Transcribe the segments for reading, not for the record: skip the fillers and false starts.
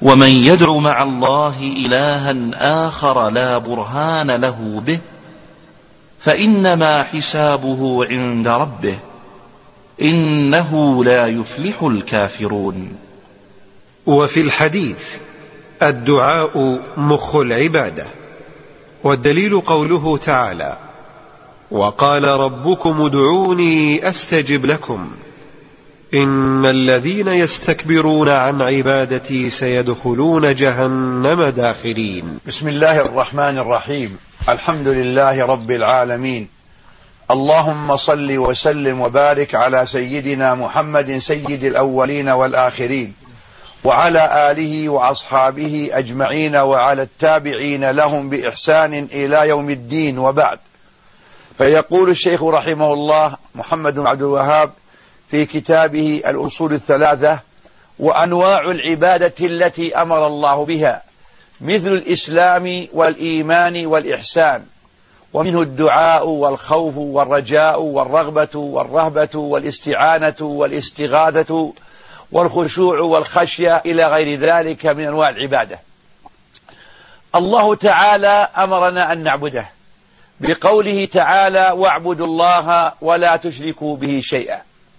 ومن يدع مع الله إلها آخر لا برهان له به فإنما حسابه عند ربه إنه لا يفلح الكافرون. وفي الحديث: الدعاء مخ العبادة. والدليل قوله تعالى: وقال ربكم ادعوني أستجب لكم إن الذين يستكبرون عن عبادتي سيدخلون جهنم داخرين. بسم الله الرحمن الرحيم. الحمد لله رب العالمين. اللهم صل وسلم وبارك على سيدنا محمد سيد الأولين والآخرين وعلى آله وأصحابه أجمعين وعلى التابعين لهم بإحسان إلى يوم الدين، وبعد. فيقول الشيخ رحمه الله محمد بن عبد الوهاب في كتابه الأصول الثلاثة: وأنواع العبادة التي أمر الله بها مثل الإسلام والإيمان والإحسان، ومنه الدعاء والخوف والرجاء والرغبة والرهبة والاستعانة والاستغاثة والخشوع والخشية إلى غير ذلك من أنواع العبادة. الله تعالى أمرنا أن نعبده بقوله تعالى: واعبدوا الله ولا تشركوا به شيئا.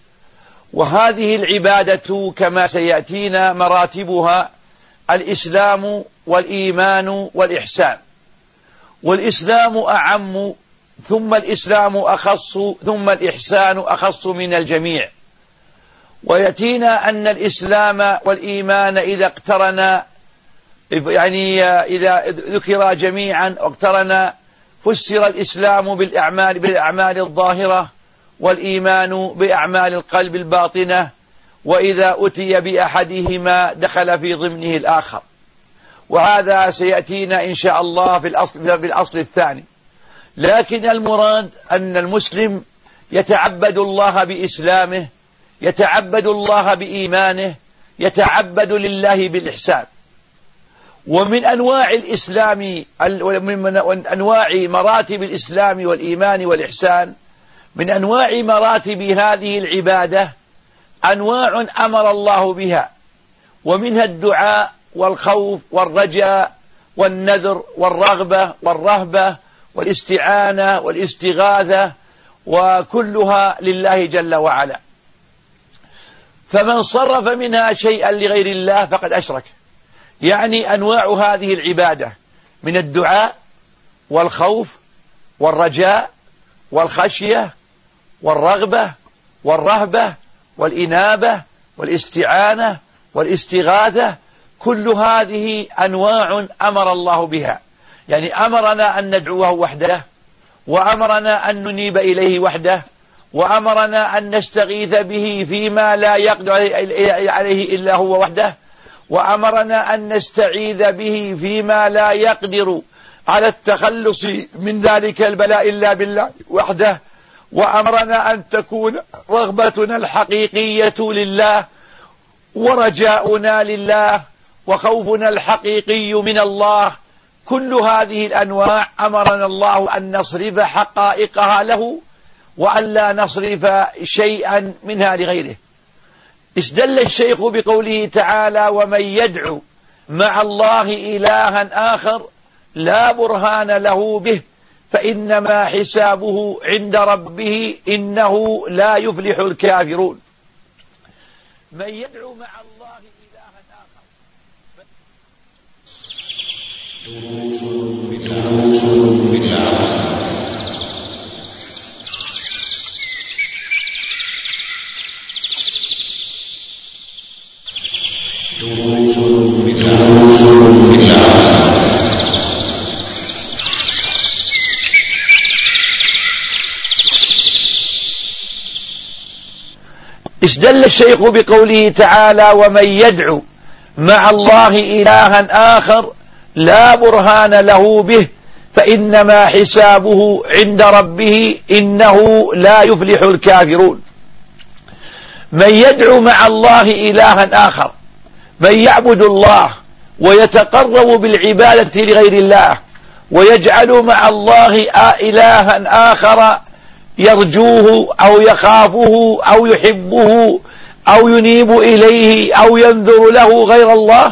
وهذه العبادة كما سيأتينا مراتبها: الإسلام والإيمان والإحسان. والإسلام أعم، ثم الإسلام أخص، ثم الإحسان أخص من الجميع. ويأتينا أن الإسلام والإيمان إذا اقترنا، يعني إذا ذكر جميعا واقترنا، فسر الإسلام بالأعمال الظاهرة، والإيمان بأعمال القلب الباطنة، وإذا أتي بأحدهما دخل في ضمنه الآخر. وهذا سيأتينا إن شاء الله في الأصل الثاني. لكن المراد أن المسلم يتعبد الله بإسلامه، يتعبد الله بإيمانه، يتعبد لله بالإحسان. ومن أنواع الإسلام، من أنواع مراتب الإسلام والإيمان والإحسان، من أنواع مراتب هذه العبادة أنواع أمر الله بها، ومنها الدعاء والخوف والرجاء والنذر والرغبة والرهبة والاستعانة والاستغاثة، وكلها لله جل وعلا. فمن صرف منها شيئا لغير الله فقد أشرك. يعني أنواع هذه العبادة من الدعاء والخوف والرجاء والخشية والرغبة والرهبة والإنابة والاستعانة والاستغاثة، كل هذه أنواع أمر الله بها. يعني أمرنا أن ندعوه وحده، وأمرنا أن ننيب إليه وحده، وأمرنا أن نستغيث به فيما لا يقدر عليه إلا هو وحده، وأمرنا أن نستعيذ به فيما لا يقدر على التخلص من ذلك البلاء إلا بالله وحده، وأمرنا أن تكون رغبتنا الحقيقية لله، ورجاؤنا لله، وخوفنا الحقيقي من الله. كل هذه الأنواع أمرنا الله أن نصرف حقائقها له، وأن لا نصرف شيئا منها لغيره. استدل الشيخ بقوله تعالى: ومن يدعو مع الله إلها آخر لا برهان له به فإنما حسابه عند ربه إنه لا يفلح الكافرون. من يدعو مع الله إلها آخر. استدل الشيخ بقوله تعالى: ومن يدعو مع الله إلها آخر لا برهان له به فإنما حسابه عند ربه إنه لا يفلح الكافرون. من يدعو مع الله إلها آخر، من يعبد الله ويتقرب بالعبادة لغير الله، ويجعل مع الله إلها آخر يرجوه أو يخافه أو يحبه أو ينيب إليه أو ينذر له غير الله،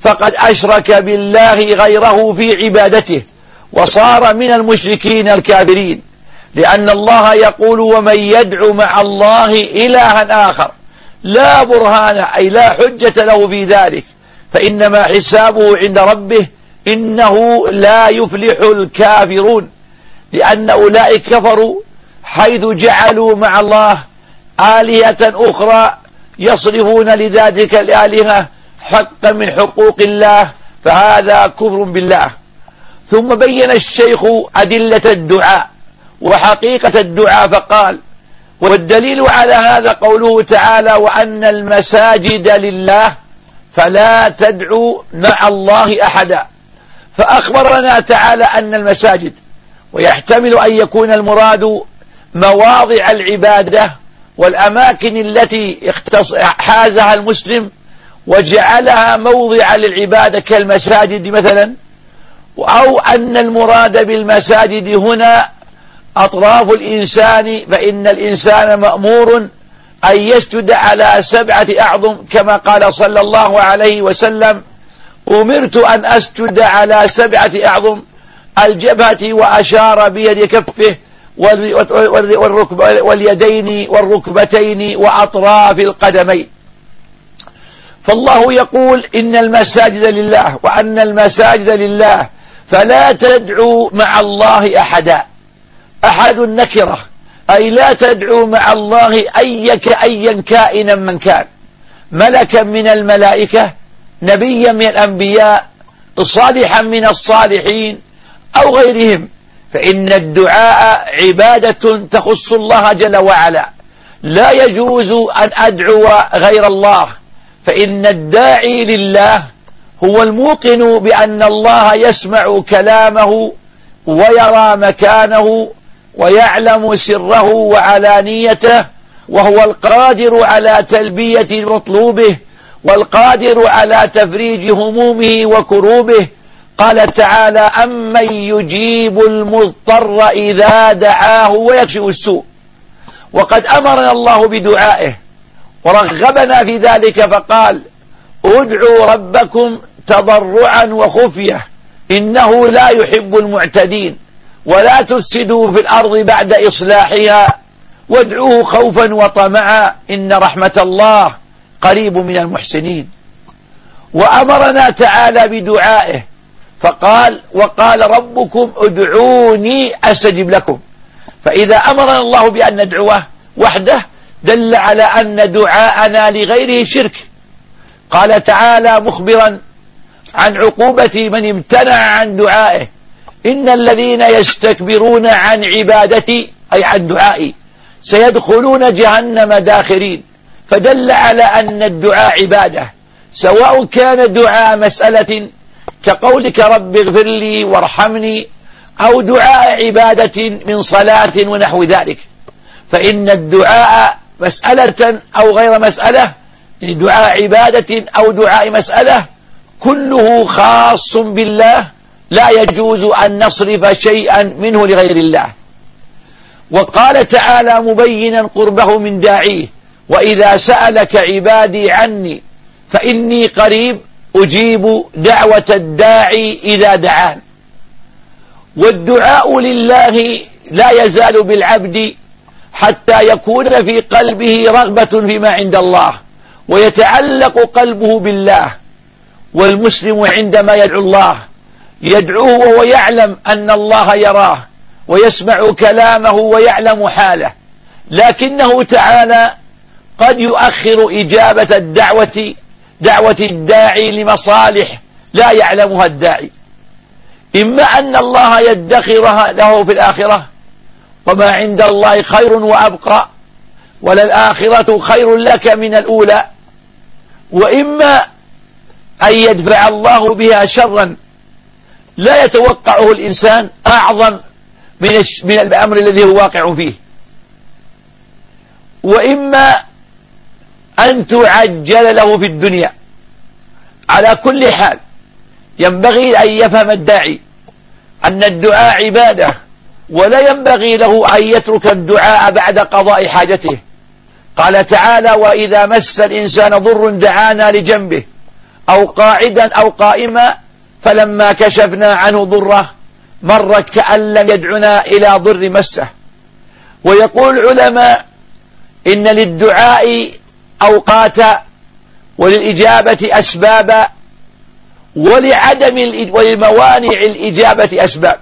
فقد أشرك بالله غيره في عبادته وصار من المشركين الكافرين، لأن الله يقول: ومن يدعو مع الله إلها آخر لا برهان، أي لا حجة له في ذلك، فإنما حسابه عند ربه، إنه لا يفلح الكافرون، لأن أولئك كفروا حيث جعلوا مع الله آلهة أخرى يصرفون لذلك الآلهة حقا من حقوق الله، فهذا كفر بالله. ثم بين الشيخ أدلة الدعاء وحقيقة الدعاء فقال: والدليل على هذا قوله تعالى: وأن المساجد لله فلا تدعوا مع الله أحدا. فأخبرنا تعالى أن المساجد، ويحتمل أن يكون المراد مواضع العبادة والأماكن التي حازها المسلم وجعلها موضع للعبادة كالمساجد مثلا، أو أن المراد بالمساجد هنا أطراف الإنسان، فإن الإنسان مأمور أن يسجد على 7 أعظم، كما قال صلى الله عليه وسلم: أمرت أن أسجد على 7 أعظم، الجبهة، وأشار بيد كفه واليدين والركبتين وأطراف القدمين. فالله يقول: إن المساجد لله، وأن المساجد لله فلا تدعوا مع الله أحدا. أحد النكرة، أي لا تدعوا مع الله أيا كائنا من كان، ملكا من الملائكة، نبيا من الأنبياء، صالحا من الصالحين، أو غيرهم، فإن الدعاء عبادة تخص الله جل وعلا، لا يجوز أن أدعو غير الله، فإن الداعي لله هو الموقن بأن الله يسمع كلامه ويرى مكانه ويعلم سره وعلانيته، وهو القادر على تلبية مطلوبه والقادر على تفريج همومه وكروبه. قال تعالى: أمن يجيب المضطر إذا دعاه ويكشف السوء. وقد أمرنا الله بدعائه ورغبنا في ذلك، فقال: ادعوا ربكم تضرعا وخفية إنه لا يحب المعتدين، ولا تفسدوا في الأرض بعد إصلاحها، وادعوه خوفا وطمعا إن رحمة الله قريب من المحسنين. وأمرنا تعالى بدعائه فقال: وقال ربكم ادعوني أستجب لكم. فإذا أمرنا الله بأن ندعوه وحده دل على أن دعاءنا لغيره شرك. قال تعالى مخبرا عن عقوبة من امتنع عن دعائه: إن الذين يستكبرون عن عبادتي، أي عن دعائي، سيدخلون جهنم داخرين. فدل على أن الدعاء عبادة، سواء كان دعاء مسألة كقولك رب اغفر لي وارحمني، أو دعاء عبادة من صلاة ونحو ذلك، فإن الدعاء مسألة أو غير مسألة، دعاء عبادة أو دعاء مسألة، كله خاص بالله، لا يجوز أن نصرف شيئا منه لغير الله. وقال تعالى مبينا قربه من داعيه: وإذا سألك عبادي عني فإني قريب أجيب دعوة الداعي إذا دعان. والدعاء لله لا يزال بالعبد حتى يكون في قلبه رغبة فيما عند الله ويتعلق قلبه بالله. والمسلم عندما يدعو الله يدعوه وهو يعلم أن الله يراه ويسمع كلامه ويعلم حاله، لكنه تعالى قد يؤخر إجابة دعوة الداعي لمصالح لا يعلمها الداعي، إما أن الله يدخرها له في الآخرة، وما عند الله خير وأبقى، وللآخرة خير لك من الأولى، وإما أن يدفع الله بها شرا لا يتوقعه الإنسان أعظم من الأمر الذي هو واقع فيه، وإما أن تعجل له في الدنيا. على كل حال ينبغي أن يفهم الداعي أن الدعاء عبادة، ولا ينبغي له أن يترك الدعاء بعد قضاء حاجته. قال تعالى: وإذا مس الإنسان ضر دعانا لجنبه أو قاعدا أو قائما، فلما كشفنا عنه ضره مرت كأن لم يدعنا إلى ضر مسه. ويقول العلماء إن للدعاء أوقاتا وللإجابة أسبابا ولموانع الإجابة أسباب.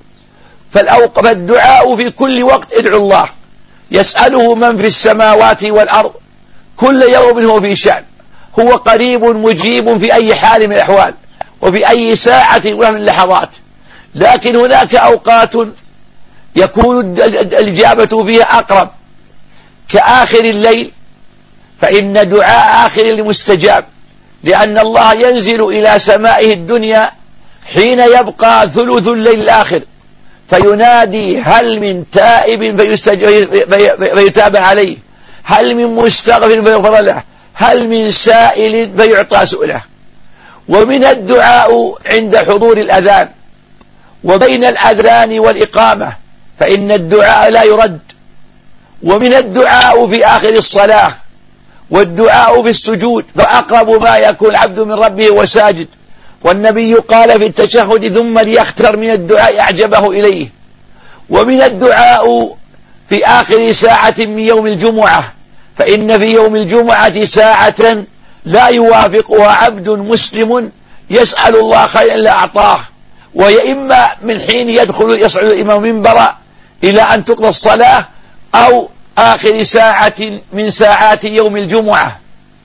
فالدعاء في كل وقت ادعو الله، يسأله من في السماوات والأرض كل يوم هو في شأن، هو قريب مجيب في أي حال من الأحوال وفي أي ساعة من اللحظات. لكن هناك أوقات يكون الإجابة فيها أقرب، كآخر الليل، فإن دعاء آخر المستجاب، لأن الله ينزل إلى سمائه الدنيا حين يبقى ثلث الليل الآخر، فينادي هل من تائب فيتاب عليه، هل من مستغفر فيغفر له، هل من سائل فيعطى سؤله. ومن الدعاء عند حضور الأذان وبين الأذان والإقامة، فإن الدعاء لا يرد. ومن الدعاء في آخر الصلاة، والدعاء في السجود، فأقرب ما يكون العبد من ربه وساجد. والنبي قال في التشهد ثم ليختر من الدعاء أعجبه إليه. ومن الدعاء في آخر ساعة من يوم الجمعة، فإن في يوم الجمعة ساعة لا يوافقها عبد مسلم يسأل الله خيرا إلا أعطاه، وهي إما من حين يصعد الإمام منبرا إلى أن تقضى الصلاة، أو آخر ساعة من ساعات يوم الجمعة.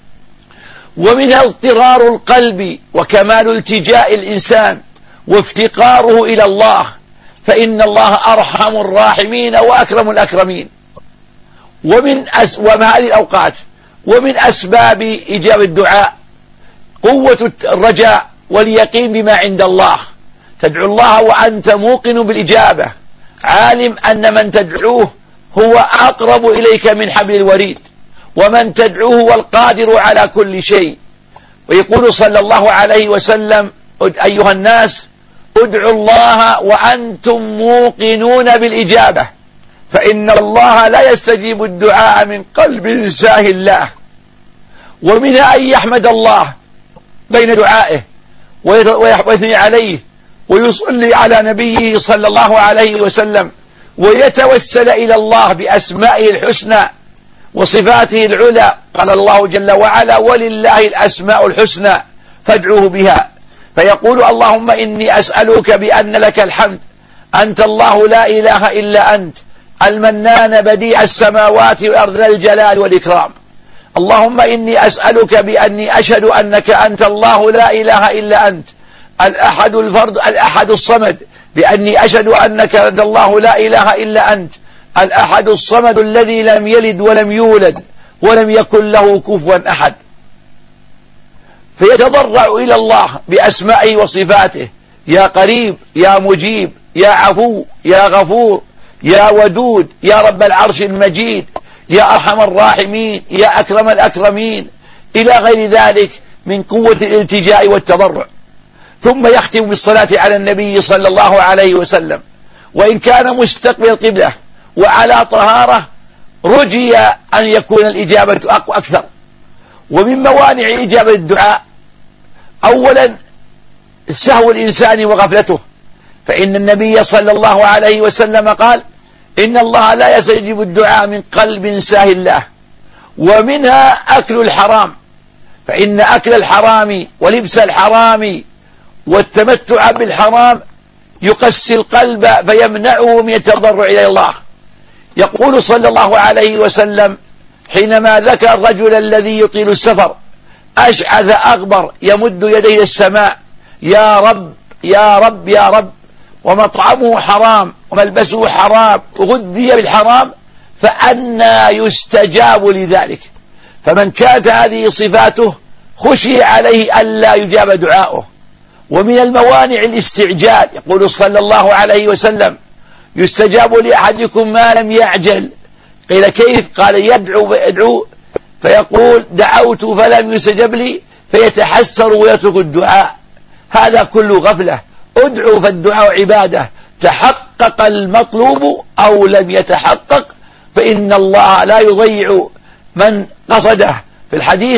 ومنها اضطرار القلب وكمال التجاء الإنسان وافتقاره إلى الله، فإن الله أرحم الراحمين وأكرم الأكرمين. ومن هذه الأوقات ومن أسباب إجابة الدعاء قوة الرجاء واليقين بما عند الله. تدعو الله وأنت موقن بالإجابة، عالم أن من تدعوه هو أقرب إليك من حبل الوريد، ومن تدعوه هو القادر على كل شيء. ويقول صلى الله عليه وسلم أيها الناس ادعوا الله وأنتم موقنون بالإجابة، فإن الله لا يستجيب الدعاء من قلب ساهل له. ومنها أن يحمد الله بين دعائه ويثني عليه ويصلي على نبيه صلى الله عليه وسلم، ويتوسل إلى الله بأسمائه الحسنى وصفاته العلى. قال الله جل وعلا ولله الأسماء الحسنى فادعوه بها. فيقول اللهم إني أسألك بأن لك الحمد، أنت الله لا إله إلا أنت، المنان بديع السماوات والأرض ذا الجلال والإكرام. اللهم إني أسألك بأني أشهد أنك أنت الله لا إله إلا أنت، الأحد الفرد الأحد الصمد، بأني أشهد أنك أنت الله لا إله إلا أنت، الأحد الصمد الذي لم يلد ولم يولد ولم يكن له كفوا أحد. فيتضرع إلى الله بأسمائه وصفاته، يا قريب يا مجيب يا عفو يا غفور يا ودود يا رب العرش المجيد يا أرحم الراحمين يا أكرم الأكرمين، إلى غير ذلك من قوة الالتجاء والتضرع. ثم يختم بالصلاة على النبي صلى الله عليه وسلم، وإن كان مستقبل القبلة وعلى طهارة رجي أن يكون الإجابة أكثر. ومن موانع إجابة الدعاء أولا سهو الإنسان وغفلته، فإن النبي صلى الله عليه وسلم قال إن الله لا يستجيب الدعاء من قلب ساهل له. ومنها أكل الحرام، فإن أكل الحرام ولبس الحرام والتمتع بالحرام يقسي القلب فيمنعه من التضرع إلى الله. يقول صلى الله عليه وسلم حينما ذكر الرجل الذي يطيل السفر أشعث أغبر يمد يديه السماء يا رب يا رب يا رب، ومطعمه حرام وملبسه حرام وغذي بالحرام، فأنى يستجاب لذلك؟ فمن كانت هذه صفاته خشي عليه ألا يجاب دعاؤه. ومن الموانع الاستعجال، يقول صلى الله عليه وسلم يستجاب لأحدكم ما لم يعجل. قيل كيف؟ قال يدعو فيقول دعوت فلم يستجب لي فيتحسر ويترك الدعاء. هذا كله غفلة. ادعو فالدعاء عبادة، تحقق المطلوب أو لم يتحقق فإن الله لا يضيع من قصده. في الحديث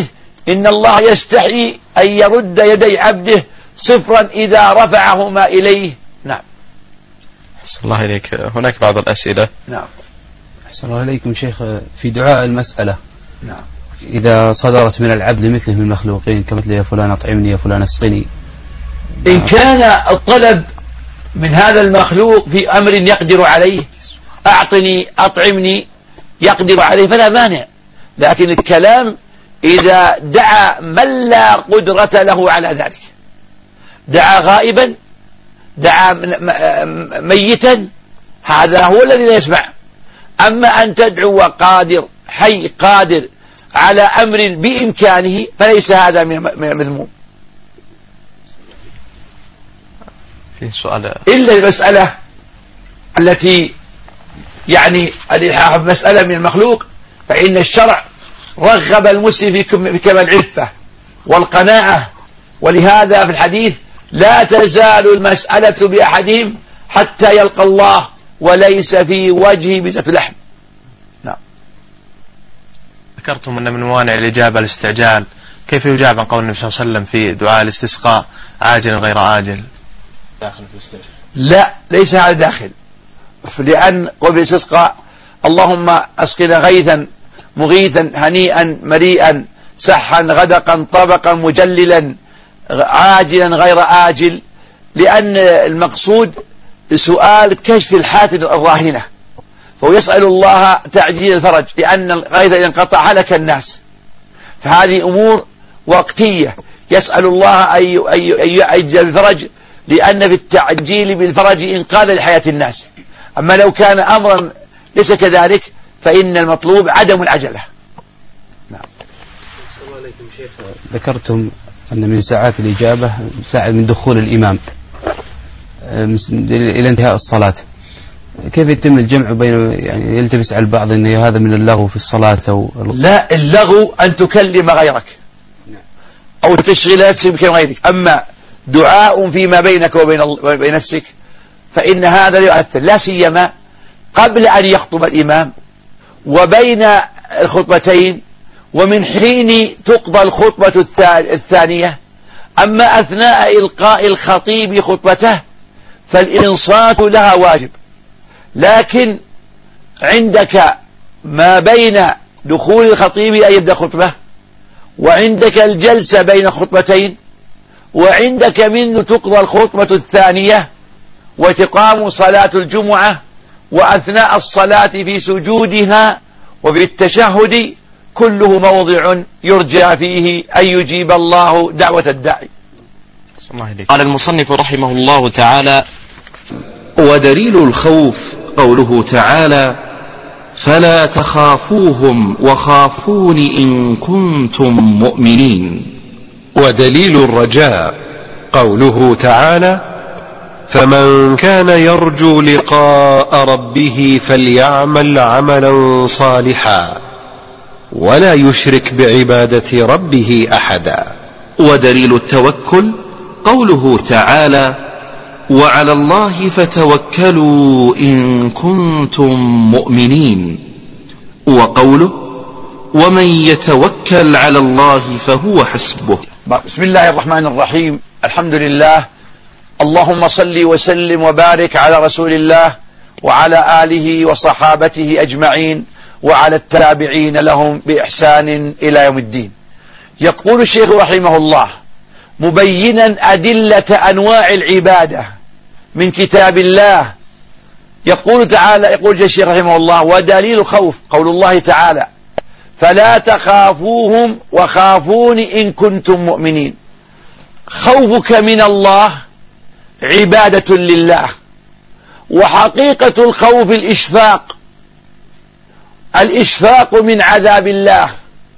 إن الله يستحي أن يرد يدي عبده صفرا إذا رفعهما إليه. نعم. أحسن الله إليك. هناك بعض الأسئلة. نعم. أحسن الله إليكم شيخ. في دعاء المسألة، نعم، إذا صدرت من العبد مثله من المخلوقين كمثل يا فلان أطعمني يا فلان اسقني، إن كان الطلب من هذا المخلوق في أمر يقدر عليه، أعطني أطعمني، يقدر عليه فلا مانع. لكن الكلام إذا دعا من لا قدرة له على ذلك، دعا غائبا، دعا ميتا، هذا هو الذي لا يسمع. أما أن تدعو قادر حي قادر على أمر بإمكانه فليس هذا مذموم. في سؤال إلا المسألة التي يعني الإلحاح بمسألة من المخلوق، فإن الشرع رغب المسلم في كمال العفة والقناعة، ولهذا في الحديث لا تزال المسألة بأحدهم حتى يلقى الله وليس في وجهه بزة لحم. نعم. ذكرتم أن من موانع الإجابة الاستعجال، كيف يجاب عن قول النبي صلى الله عليه وسلم في دعاء الاستسقاء عاجل غير آجل؟ داخل في الاستعجال؟ لا، ليس هذا داخل، لأن قول الاستسقاء اللهم أسقنا غيثا مغيثا هنيئا مريئا سحا غدقا طبقا مجللا عاجلا غير آجل، لأن المقصود سؤال كشف الحالة الراهنة، فهو يسأل الله تعجيل الفرج، لأن الغيث إذا انقطع هلك الناس، فهذه أمور وقتية يسأل الله أن يعجل الفرج، لأن في التعجيل بالفرج إنقاذ لحياة الناس. أما لو كان أمرا ليس كذلك فإن المطلوب عدم العجلة. نعم. السلام عليكم شيخ. ذكرتم أن من ساعات الإجابة ساعة من دخول الإمام إلى انتهاء الصلاة، كيف يتم الجمع بين، يعني يلتبس على البعض أن هذا من اللغو في الصلاة أو لا، اللغو أن تكلم غيرك أو تشغل نفسك بكلام غيرك. أما دعاء فيما بينك وبين نفسك فإن هذا يؤثر، لا سيما قبل أن يخطب الإمام وبين الخطبتين ومن حين تقضى الخطبة الثانية. أما أثناء إلقاء الخطيب خطبته فالإنصات لها واجب، لكن عندك ما بين دخول الخطيب أن يبدأ خطبة، وعندك الجلسة بين خطبتين، وعندك منه تقضى الخطبة الثانية وتقام صلاة الجمعة، وأثناء الصلاة في سجودها وفي التشهد كله موضع يرجى فيه أن يجيب الله دعوة الداعي. قال المصنف رحمه الله تعالى: ودليل الخوف قوله تعالى: فلا تخافوهم وخافون إن كنتم مؤمنين. ودليل الرجاء قوله تعالى: فمن كان يرجو لقاء ربه فليعمل عملا صالحا ولا يشرك بعبادة ربه أحدا. ودليل التوكل قوله تعالى: وعلى الله فتوكلوا إن كنتم مؤمنين. وقوله: ومن يتوكل على الله فهو حسبه. بسم الله الرحمن الرحيم. الحمد لله، اللهم صل وسلم وبارك على رسول الله وعلى آله وصحابته أجمعين وعلى التابعين لهم بإحسان إلى يوم الدين. يقول الشيخ رحمه الله مبينا أدلة أنواع العبادة من كتاب الله، يقول تعالى، يقول الشيخ رحمه الله: ودليل الخوف قول الله تعالى: فلا تخافوهم وخافون إن كنتم مؤمنين. خوفك من الله عبادة لله، وحقيقة الخوف الإشفاق من عذاب الله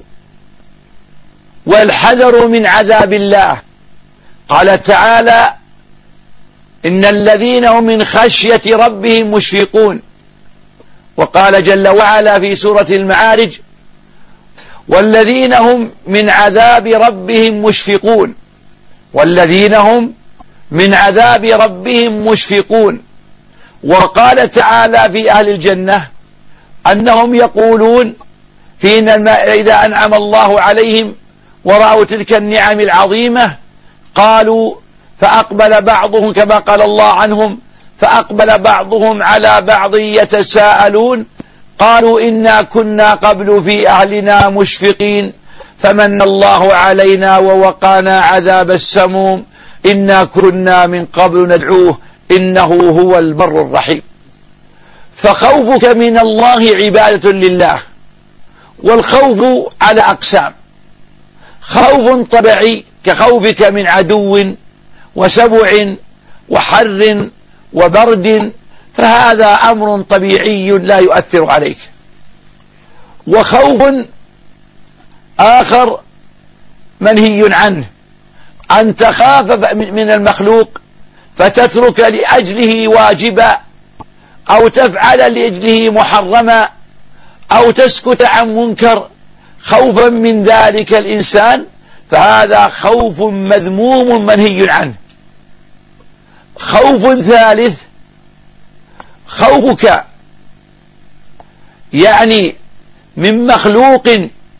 والحذر من عذاب الله. قال تعالى: إن الذين هم من خشية ربهم مشفقون. وقال جل وعلا في سورة المعارج: والذين هم من عذاب ربهم مشفقون، والذين هم من عذاب ربهم مشفقون. وقال تعالى في أهل الجنة أنهم يقولون إذا أنعم الله عليهم ورأوا تلك النعم العظيمة قالوا فأقبل بعضهم كما قال الله عنهم فأقبل بعضهم على بعض يتساءلون قالوا إنا كنا قبل في أهلنا مشفقين فمن الله علينا ووقانا عذاب السموم إنا كنا من قبل ندعوه إنه هو البر الرحيم. فخوفك من الله عبادة لله، والخوف على أقسام: خوف طبيعي كخوفك من عدو وسبع وحر وبرد، فهذا أمر طبيعي لا يؤثر عليك. وخوف آخر منهي عنه، أن تخاف من المخلوق فتترك لأجله واجبا أو تفعل لأجله محرما أو تسكت عن منكر خوفا من ذلك الإنسان، فهذا خوف مذموم منهي عنه. خوف ثالث: خوفك يعني من مخلوق،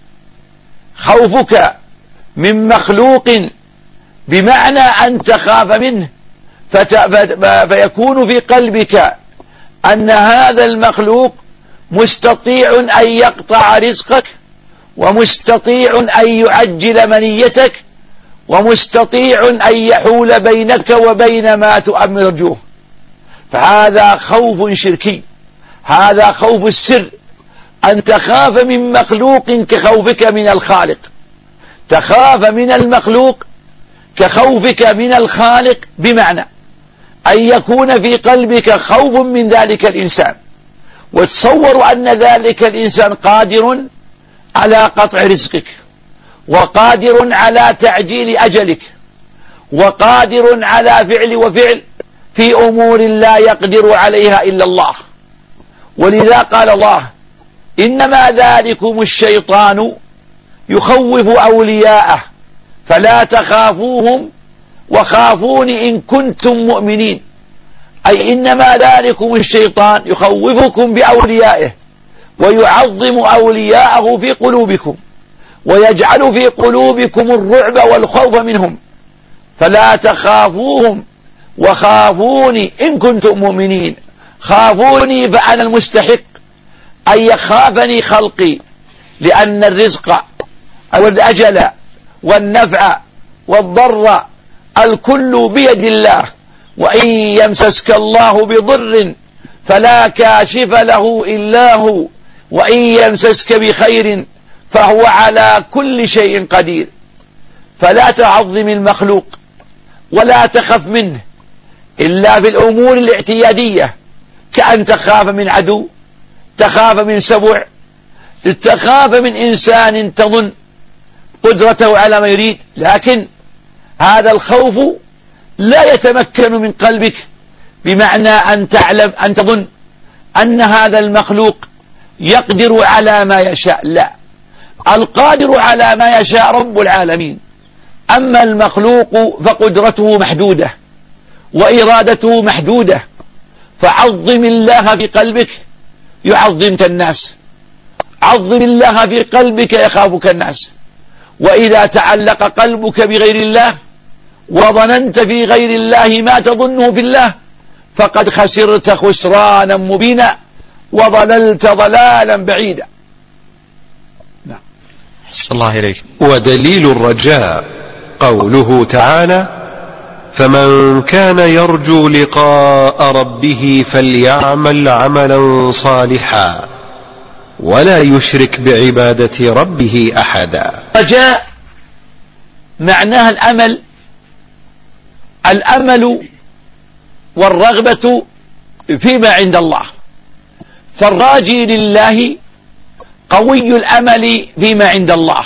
خوفك من مخلوق بمعنى أن تخاف منه فيكون في قلبك أن هذا المخلوق مستطيع أن يقطع رزقك، ومستطيع أن يعجل منيتك، ومستطيع أن يحول بينك وبين ما تؤمل رجوه، فهذا خوف شركي، هذا خوف السر، أن تخاف من مخلوق كخوفك من الخالق، تخاف من المخلوق كخوفك من الخالق، بمعنى أن يكون في قلبك خوف من ذلك الإنسان، وتصور أن ذلك الإنسان قادر على قطع رزقك، وقادر على تعجيل أجلك، وقادر على فعل وفعل في أمور لا يقدر عليها إلا الله. ولذا قال الله: إنما ذلكم الشيطان يخوف أولياءه فلا تخافوهم وخافون إن كنتم مؤمنين. أي إنما ذلكم الشيطان يخوفكم بأوليائه ويعظم أولياءه في قلوبكم ويجعل في قلوبكم الرعب والخوف منهم، فلا تخافوهم وخافوني إن كنتم مؤمنين. خافوني فأنا المستحق أن يخافني خلقي، لأن الرزق والأجل والنفع والضر الكل بيد الله، وإن يمسسك الله بضر فلا كاشف له إلا هو، وإن يمسسك بخير فهو على كل شيء قدير. فلا تعظم المخلوق ولا تخف منه إلا في الأمور الاعتيادية، كأن تخاف من عدو، تخاف من سبع، تخاف من إنسان تظن قدرته على ما يريد، لكن هذا الخوف لا يتمكن من قلبك بمعنى أن تعلم أن تظن أن هذا المخلوق يقدر على ما يشاء، لا، القادر على ما يشاء رب العالمين. أما المخلوق فقدرته محدودة وإرادته محدودة، فعظم الله في قلبك يعظمك الناس، عظم الله في قلبك يخافك الناس. وإذا تعلق قلبك بغير الله وظننت في غير الله ما تظنه في الله فقد خسرت خسرانا مبينا وضللت ضلالا بعيدا. نعم. أحسن الله إليك. ودليل الرجاء قوله تعالى: فمن كان يرجو لقاء ربه فليعمل عملا صالحا ولا يشرك بعبادة ربه أحدا. رجاء معناها الأمل، الأمل والرغبة فيما عند الله، فالراجي لله قوي الأمل فيما عند الله،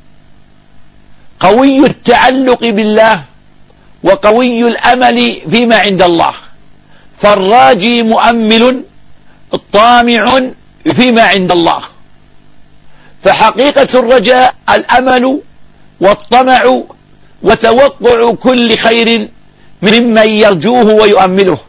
قوي التعلق بالله، وقوي الأمل فيما عند الله، فالراجي مؤمل طامع فيما عند الله. فحقيقة الرجاء الأمل والطمع وتوقع كل خير ممن يرجوه ويؤمله.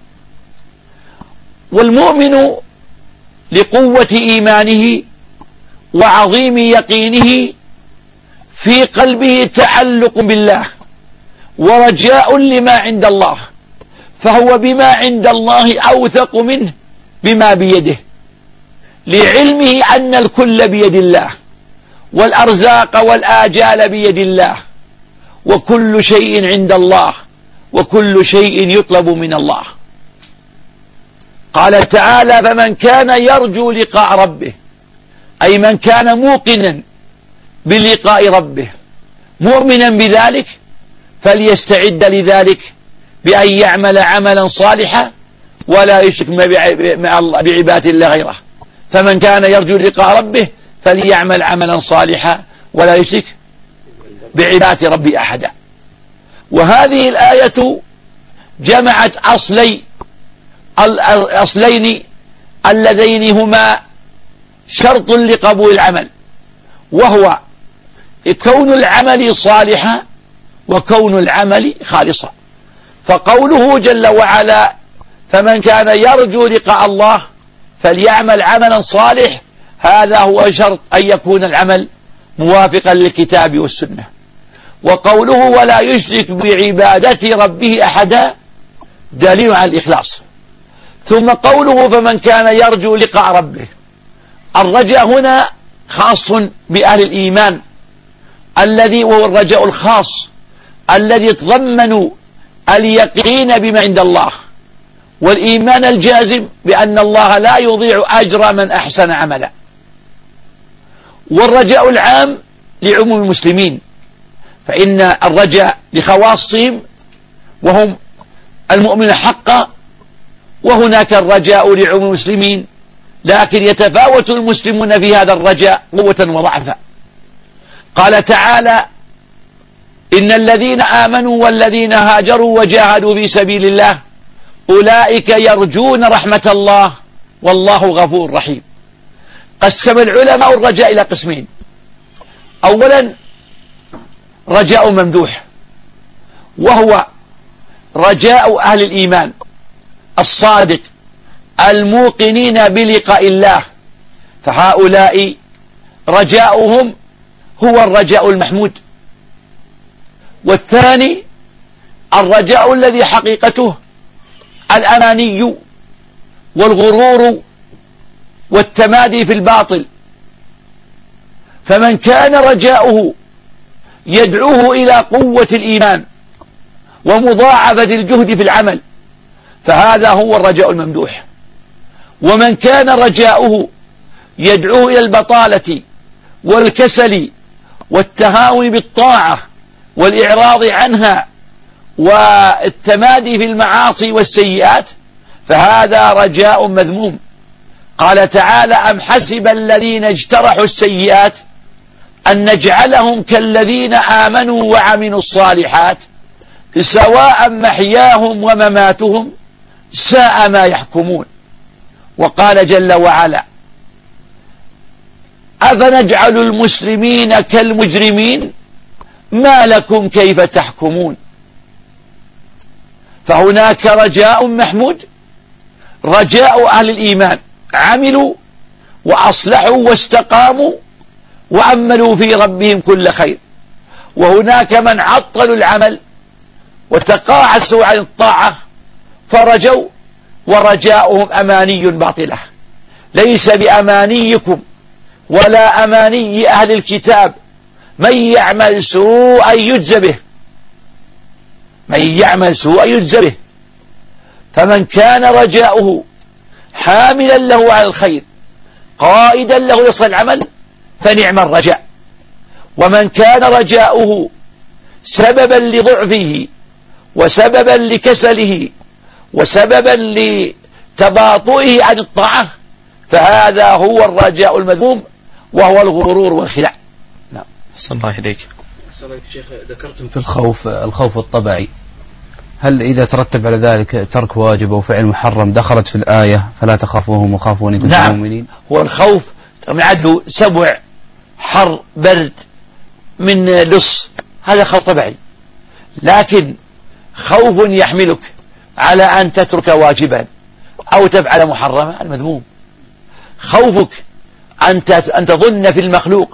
والمؤمن لقوة إيمانه وعظيم يقينه في قلبه تعلق بالله ورجاء لما عند الله، فهو بما عند الله أوثق منه بما بيده، لعلمه أن الكل بيد الله، والأرزاق والآجال بيد الله، وكل شيء عند الله، وكل شيء يطلب من الله. قال تعالى: فمن كان يرجو لقاء ربه، أي من كان موقنا بلقاء ربه مؤمنا بذلك، فليستعد لذلك بأن يعمل عملا صالحا ولا يشرك بعبادة الله غيره. فمن كان يرجو لقاء ربه فليعمل عملا صالحا ولا يشرك بعبادة ربه أحدا. وهذه الآية جمعت أصلين اللذين هما شرط لقبول العمل، وهو كون العمل صالحا وكون العمل خالصا. فقوله جل وعلا: فمن كان يرجو لقاء الله فليعمل عملا صالح، هذا هو شرط أن يكون العمل موافقا للكتاب والسنة. وقوله: ولا يشرك بعبادة ربه أحدا، دليل على الإخلاص. ثم قوله: فمن كان يرجو لقاء ربه، الرجاء هنا خاص بأهل الإيمان، الذي وهو الرجاء الخاص الذي يتضمن اليقين بما عند الله، والإيمان الجازم بأن الله لا يضيع أجر من أحسن عملا. والرجاء العام لعموم المسلمين، فإن الرجاء لخواصهم وهم المؤمنون حقا، وهناك الرجاء لعموم المسلمين، لكن يتفاوت المسلمون في هذا الرجاء قوة وضعفا. قال تعالى: إن الذين آمنوا والذين هاجروا وجاهدوا في سبيل الله أولئك يرجون رحمة الله والله غفور رحيم. قسم العلماء الرجاء إلى قسمين: أولا رجاء ممدوح، وهو رجاء أهل الإيمان الصادق الموقنين بلقاء الله، فهؤلاء رجاؤهم هو الرجاء المحمود. والثاني الرجاء الذي حقيقته الأماني والغرور والتمادي في الباطل. فمن كان رجاؤه يدعوه إلى قوة الإيمان ومضاعفة الجهد في العمل، فهذا هو الرجاء الممدوح. ومن كان رجاؤه يدعوه إلى البطالة والكسل والتهاون بالطاعة والإعراض عنها والتمادي في المعاصي والسيئات، فهذا رجاء مذموم. قال تعالى: أم حسب الذين اجترحوا السيئات أن نجعلهم كالذين آمنوا وعملوا الصالحات سواء محياهم ومماتهم ساء ما يحكمون. وقال جل وعلا: أفنجعل المسلمين كالمجرمين ما لكم كيف تحكمون. فهناك رجاء محمود، رجاء أهل الإيمان عملوا وأصلحوا واستقاموا وأملوا في ربهم كل خير. وهناك من عطلوا العمل وتقاعسوا عن الطاعة فرجوا، ورجاؤهم أماني باطلة، ليس بأمانيكم ولا أماني أهل الكتاب، من يعمل سوءا يجزى به، من يعمل سوءا يجزى به. فمن كان رجاؤه حاملا له على الخير قائدا له يصل العمل فنعم الرجاء. ومن كان رجاؤه سببا لضعفه وسببا لكسله وسببا لتباطؤه عن الطاعة فهذا هو الرجاء المذموم، وهو الغرور والخداع. نعم. صلى الله إليك. شيخ، ذكرتم في الخوف الطبعي، هل إذا ترتب على ذلك ترك واجب أو فعل محرم دخلت في الآية فلا تخافوهم وخافون إن كنتم مؤمنين؟ هو الخوف عنده سبع، حر، برد، من لص، هذا خوف طبيعي. لكن خوف يحملك على أن تترك واجبا أو تفعل محرما المذموم. خوفك أن تظن في المخلوق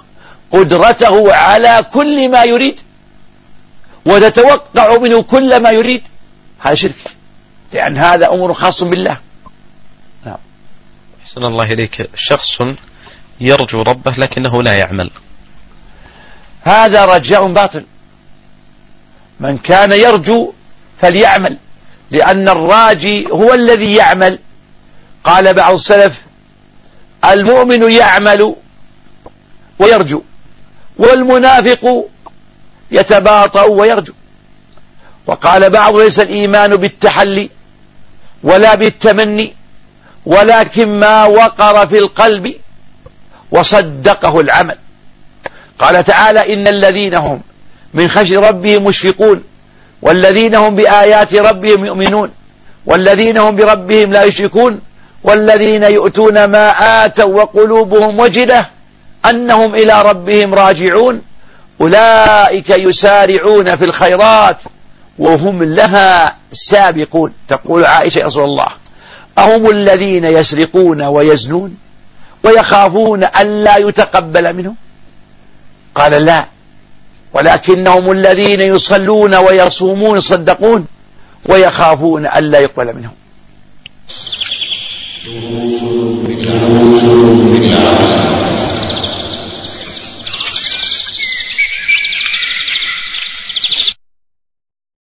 قدرته على كل ما يريد وتتوقع منه كل ما يريد، هذا شرك، لأن هذا أمر خاص بالله. نعم. أحسن الله إليك. شخص يرجو ربه لكنه لا يعمل، هذا رجاء باطل. من كان يرجو فليعمل، لأن الراجي هو الذي يعمل. قال بعض السلف: المؤمن يعمل ويرجو، والمنافق يتباطأ ويرجو. وقال بعض: ليس الإيمان بالتحلي ولا بالتمني، ولكن ما وقر في القلب وصدقه العمل. قال تعالى: إن الذين هم من خشية ربهم مشفقون، والذين هم بآيات ربهم يؤمنون، والذين هم بربهم لا يشركون، والذين يؤتون ما آتوا وقلوبهم وجلة أنهم إلى ربهم راجعون، أولئك يسارعون في الخيرات وهم لها سابقون. تقول عائشة: يا رسول الله، أهم الذين يسرقون ويزنون ويخافون أن لا يتقبل منهم؟ قال: لا، ولكنهم الذين يصلون ويصومون يصدقون ويخافون أن لا يقبل منهم.